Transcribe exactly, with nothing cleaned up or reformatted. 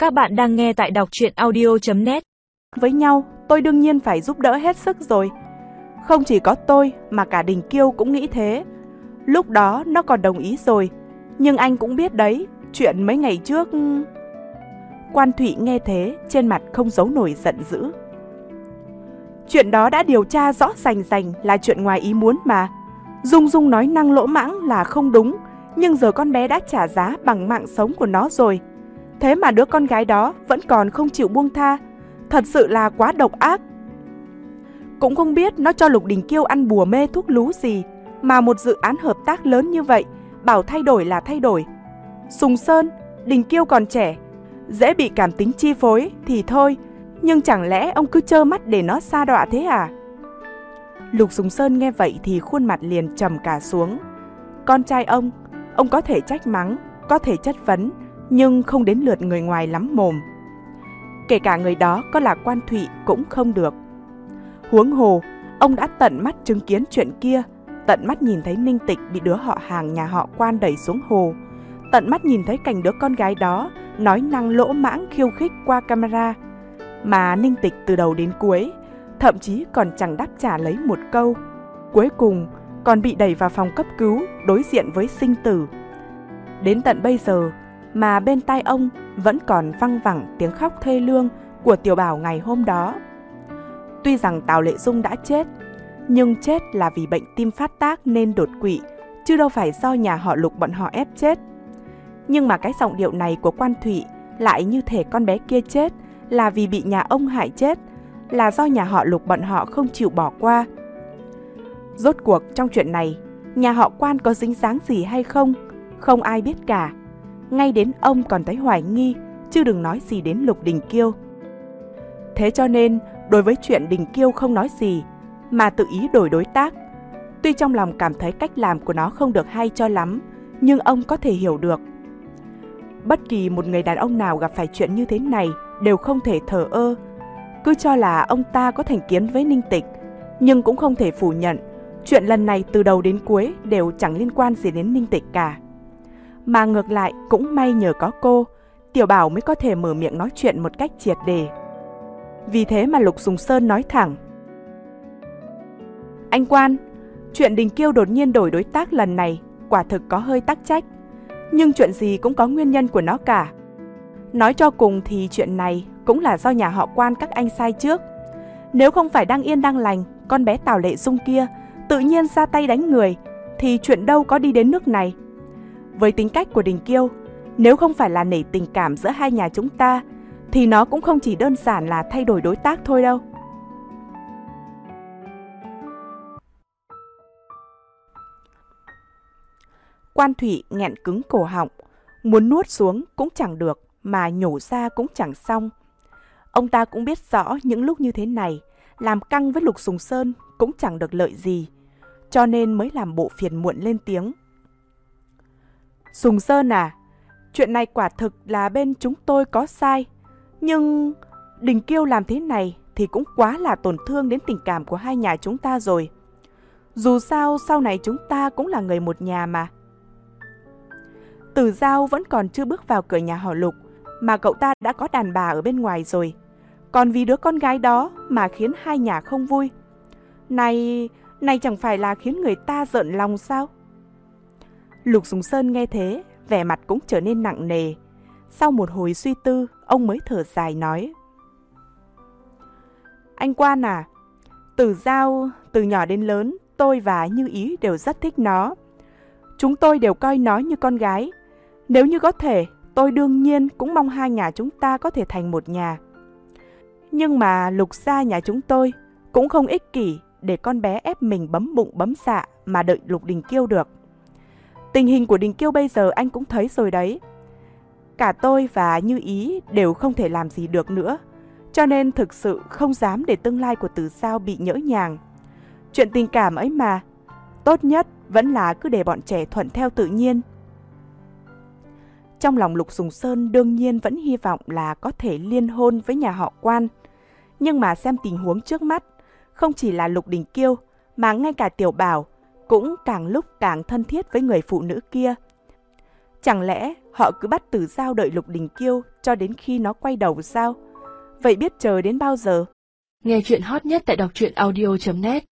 Các bạn đang nghe tại đọc truyện audio chấm net. Với nhau, tôi đương nhiên phải giúp đỡ hết sức rồi. Không chỉ có tôi mà cả Đình Kiêu cũng nghĩ thế. Lúc đó nó còn đồng ý rồi. Nhưng anh cũng biết đấy, chuyện mấy ngày trước... Quan Thụy nghe thế, trên mặt không giấu nổi giận dữ. Chuyện đó đã điều tra rõ rành rành là chuyện ngoài ý muốn mà. Dung Dung nói năng lỗ mãng là không đúng, nhưng giờ con bé đã trả giá bằng mạng sống của nó rồi. Thế mà đứa con gái đó vẫn còn không chịu buông tha. Thật sự là quá độc ác. Cũng không biết nó cho Lục Đình Kiêu ăn bùa mê thuốc lú gì mà một dự án hợp tác lớn như vậy bảo thay đổi là thay đổi. Sùng Sơn, Đình Kiêu còn trẻ, dễ bị cảm tính chi phối thì thôi, nhưng chẳng lẽ ông cứ trơ mắt để nó sa đọa thế à? Lục Sùng Sơn nghe vậy thì khuôn mặt liền trầm cả xuống. Con trai ông, ông có thể trách mắng, có thể chất vấn, nhưng không đến lượt người ngoài lắm mồm. Kể cả người đó có là Quan Thụy cũng không được. Huống hồ, ông đã tận mắt chứng kiến chuyện kia, tận mắt nhìn thấy Ninh Tịch bị đứa họ hàng nhà họ Quan đẩy xuống hồ, tận mắt nhìn thấy cảnh đứa con gái đó nói năng lỗ mãng khiêu khích qua camera, mà Ninh Tịch từ đầu đến cuối thậm chí còn chẳng đáp trả lấy một câu. Cuối cùng còn bị đẩy vào phòng cấp cứu đối diện với sinh tử. Đến tận bây giờ mà bên tai ông vẫn còn văng vẳng tiếng khóc thê lương của Tiểu Bảo ngày hôm đó. Tuy rằng Tào Lệ Dung đã chết, nhưng chết là vì bệnh tim phát tác nên đột quỵ, chứ đâu phải do nhà họ Lục bọn họ ép chết. Nhưng mà cái giọng điệu này của Quan Thụy lại như thể con bé kia chết là vì bị nhà ông hại chết, là do nhà họ Lục bọn họ không chịu bỏ qua. Rốt cuộc trong chuyện này, nhà họ Quan có dính dáng gì hay không, không ai biết cả. Ngay đến ông còn thấy hoài nghi, chứ đừng nói gì đến Lục Đình Kiêu. Thế cho nên, đối với chuyện Đình Kiêu không nói gì, mà tự ý đổi đối tác, tuy trong lòng cảm thấy cách làm của nó không được hay cho lắm, nhưng ông có thể hiểu được. Bất kỳ một người đàn ông nào gặp phải chuyện như thế này đều không thể thờ ơ. Cứ cho là ông ta có thành kiến với Ninh Tịch, nhưng cũng không thể phủ nhận chuyện lần này từ đầu đến cuối đều chẳng liên quan gì đến Ninh Tịch cả. Mà ngược lại cũng may nhờ có cô, Tiểu Bảo mới có thể mở miệng nói chuyện một cách triệt để. Vì thế mà Lục Sùng Sơn nói thẳng: Anh Quan, chuyện Đình Kiêu đột nhiên đổi đối tác lần này quả thực có hơi tắc trách, nhưng chuyện gì cũng có nguyên nhân của nó cả. Nói cho cùng thì chuyện này cũng là do nhà họ Quan các anh sai trước. Nếu không phải đang yên đang lành, con bé Tào Lệ Dung kia tự nhiên ra tay đánh người, thì chuyện đâu có đi đến nước này. Với tính cách của Đình Kiêu, nếu không phải là nể tình cảm giữa hai nhà chúng ta, thì nó cũng không chỉ đơn giản là thay đổi đối tác thôi đâu. Quan Thụy nghẹn cứng cổ họng, muốn nuốt xuống cũng chẳng được, mà nhổ ra cũng chẳng xong. Ông ta cũng biết rõ những lúc như thế này, làm căng với Lục Sùng Sơn cũng chẳng được lợi gì, cho nên mới làm bộ phiền muộn lên tiếng. Sùng Sơn à, chuyện này quả thực là bên chúng tôi có sai, nhưng Đình Kiêu làm thế này thì cũng quá là tổn thương đến tình cảm của hai nhà chúng ta rồi. Dù sao sau này chúng ta cũng là người một nhà mà. Tử Giao vẫn còn chưa bước vào cửa nhà họ Lục mà cậu ta đã có đàn bà ở bên ngoài rồi. Còn vì đứa con gái đó mà khiến hai nhà không vui. Này, này chẳng phải là khiến người ta rợn lòng sao? Lục Sùng Sơn nghe thế, vẻ mặt cũng trở nên nặng nề. Sau một hồi suy tư, ông mới thở dài nói: Anh Quan à, Tử Giao từ nhỏ đến lớn, tôi và Như Ý đều rất thích nó. Chúng tôi đều coi nó như con gái. Nếu như có thể, tôi đương nhiên cũng mong hai nhà chúng ta có thể thành một nhà. Nhưng mà Lục gia nhà chúng tôi cũng không ích kỷ để con bé ép mình bấm bụng bấm dạ mà đợi Lục Đình Kiêu được. Tình hình của Đình Kiêu bây giờ anh cũng thấy rồi đấy. Cả tôi và Như Ý đều không thể làm gì được nữa, cho nên thực sự không dám để tương lai của Tử Giao bị nhỡ nhàng. Chuyện tình cảm ấy mà, tốt nhất vẫn là cứ để bọn trẻ thuận theo tự nhiên. Trong lòng Lục Sùng Sơn đương nhiên vẫn hy vọng là có thể liên hôn với nhà họ Quan. Nhưng mà xem tình huống trước mắt, không chỉ là Lục Đình Kiêu mà ngay cả Tiểu Bảo cũng càng lúc càng thân thiết với người phụ nữ kia. Chẳng lẽ họ cứ bắt Tử Dao đợi Lục Đình Kiêu cho đến khi nó quay đầu sao? Vậy biết chờ đến bao giờ? Nghe chuyện hot nhất tại đọc truyện audio chấm net